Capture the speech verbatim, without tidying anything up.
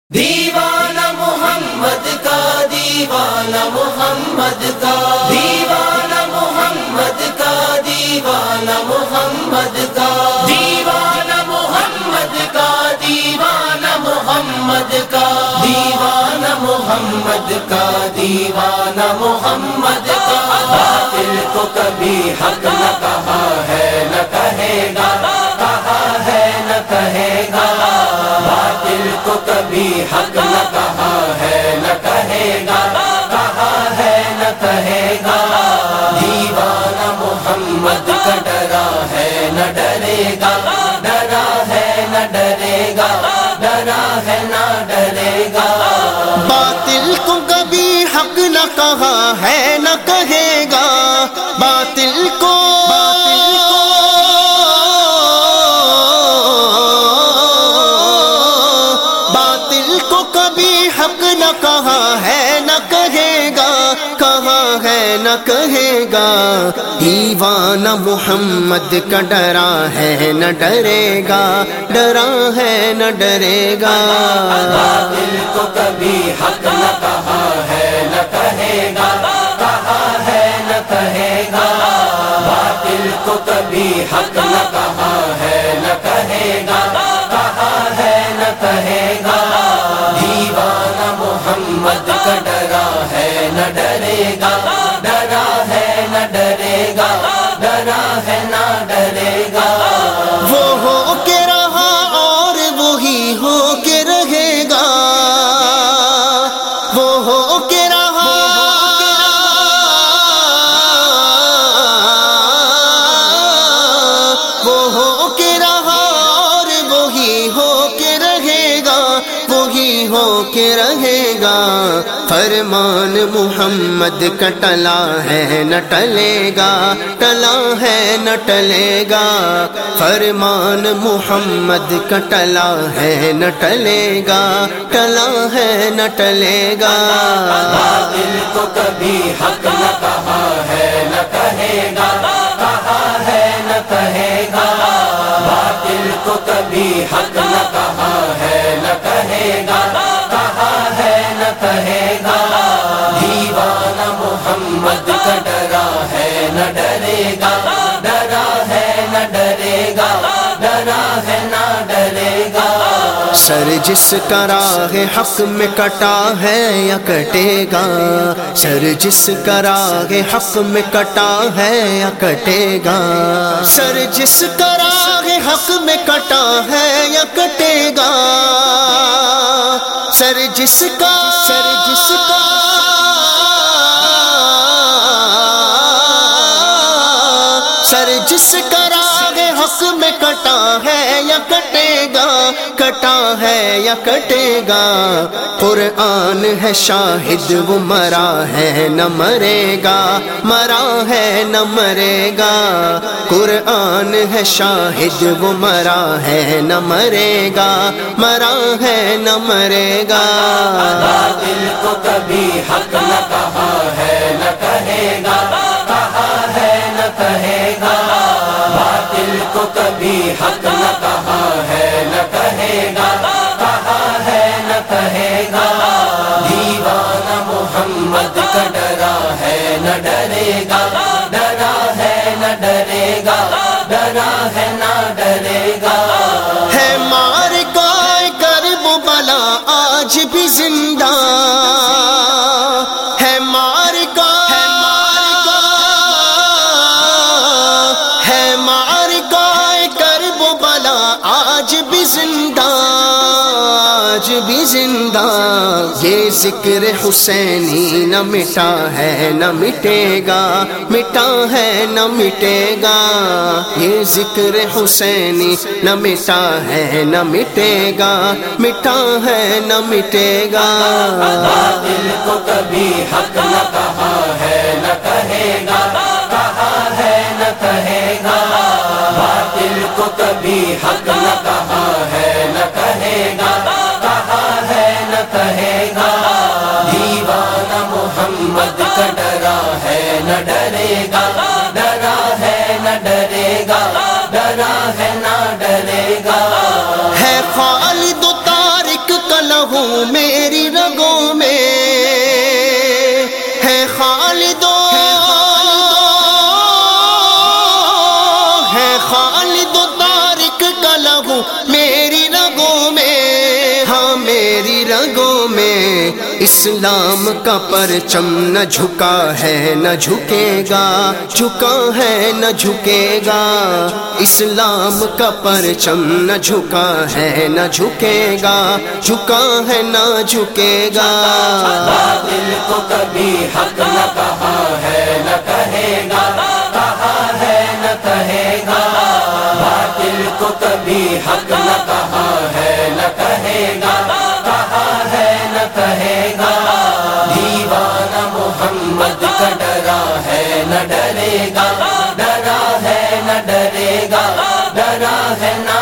دیوانہ محمد کا، دیوانہ محمد کا، دیوانہ محمد کا، دیوانہ محمد کا، دیوانہ محمد کا، دیوانہ محمد کا، دیوانہ محمد کا، دیوانہ محمد کا۔ باطل کو کبھی حق نہ کہا ہے نہ کہے گا، کہا ہے نہ کہے گا۔ باطل کو کبھی حق نہ کہا ہے نہ کہے گا، کہا ہے نہ کہے گا۔ دیوانہ محمد کا ڈرا ہے نہ ڈرے گا، ڈرا ہے نہ ڈرے گا، ڈرا ہے نہ ڈرے گا۔ باطل کو کبھی حق نہ کہا ہے نہ کہے گا، باطل کو باطل کو کبھی حق نہ کہا ہے نہ کہے گا، کہا ہے نہ کہے گا۔ دیوانہ محمد کا ڈرا ہے نہ ڈرے گا، ڈرا ہے نہ ڈرے گا۔ باطل کو کبھی حق نہ کہا ہے نہ کہے گا، کہا ہے نہ کہے گا۔ باطل کو کبھی حق نہ کہا ہے نہ کہے گا، کہا ہے نہ کہے گا۔ دیوانہ محمد کا ڈرا ہے نہ ڈرے گا، ڈرا ہے نہ ڈرے گا، ڈرا ہے نہ ڈرے گا۔ وہ ہو کے رہا اور وہی ہو کے رہے گا، وہ ہو کے رہا وہ ہو کے رہا اور وہی ہو کے رہے گا، وہی ہو کے رہے گا۔ فرمان محمد کا ٹلا ہے نہ ٹلے گا، ٹلا ہے نہ ٹلے گا۔ فرمان محمد کا ٹلا ہے نہ ٹلے گا، ٹلا ہے نہ ٹلے گا۔ باطل کو کبھی حق نہ کہا ہے نہ کہے گا، کہا ہے نہ کہے گا۔ باطل کو کبھی حق نہ کہا ہے نہ کہے گا، کہا ہے نہ کہے گا۔ دیوانہ محمد کا ڈرا ہے نہ ڈرے گا، ڈرا ہے نہ ڈرے گا، ڈرا ہے نہ ڈرے گا۔ سر جس کا راہ حق میں کٹا ہے یا کٹے گا، سر جس کا راہ حق میں کٹا ہے یا کٹے گا۔ سر جس کا راہ حق میں کٹا ہے یا کٹے گا، سر جس کا سر جس کا سر جس کا راہ حق میں کٹا ہے یا کٹے گا، کٹا ہے یا کٹے گا۔ قرآن ہے شاہد وہ مرا ہے نہ مرے گا، مرا ہے نہ مرے گا۔ قرآن ہے شاہد وہ مرا ہے نہ مرے گا، مرا ہے نہ مرے گا۔ باطل کو کبھی حق نہ کہا ہے نہ کہے گا، کہا ہے نہ کہے گا۔ باطل کو کبھی حق نہ کہا ہے نہ کہے گا، کہا ہے نہ کہے گا۔ دیوانہ محمد کا ڈرا ہے نہ ڈرے گا، ڈرا ہے نہ ڈرے گا، ڈرا ہے نہ ڈرے گا۔ ہے معرکہ کرب و بلا آج بھی زندہ، ہے معرکہ ہے معرکہ کرب و بلا آج بھی زندہ، آج بھی زندہ۔ یہ ذکر حسینی نہ مٹا ہے نہ مٹے گا، مٹا ہے نہ مٹے گا۔ یہ ذکر حسینی نہ مٹا ہے نہ مٹے گا، مٹا ہے نہ مٹے گا۔ باطل کو کبھی حق نہ کہا ہے نہ کہے گا، کہا ہے نہ کہے گا۔ باطل کو کبھی حق نہ کہا ہے نہ کہے گا، کہا ہے نہ کہے گا۔ دیوانہ محمد کا ڈرا ہے نہ ڈرے گا، ڈرا ہے نہ ڈرے گا، ڈرا ہے نہ ڈرے گا۔ ہے خالد و طارق کا لہو میری رگوں میں ہے خالد و ہے خالد و طارق کا لہو میری رگوں میں، ہاں میری رگوں میں اسلام کا پرچم نہ جھکا ہے نہ جھکے گا، جھکا ہے نہ جھکے گا، اسلام کا پرچم نہ جھکا ہے نہ جھکے گا، جھکا ہے نہ جھکے گا۔ باطل کو کبھی حق نہ کہا ہے نہ کہے گا، کہا ہے نہ کہے گا، باطل کو کبھی حق نہ کہا ہے نہ کہے گا، کہا ہے نہ کہے گا، دیوانہ محمد کا ڈرا ہے نہ ڈرے گا، ڈرا ہے نہ ڈرے گا، ڈرا ہے نہ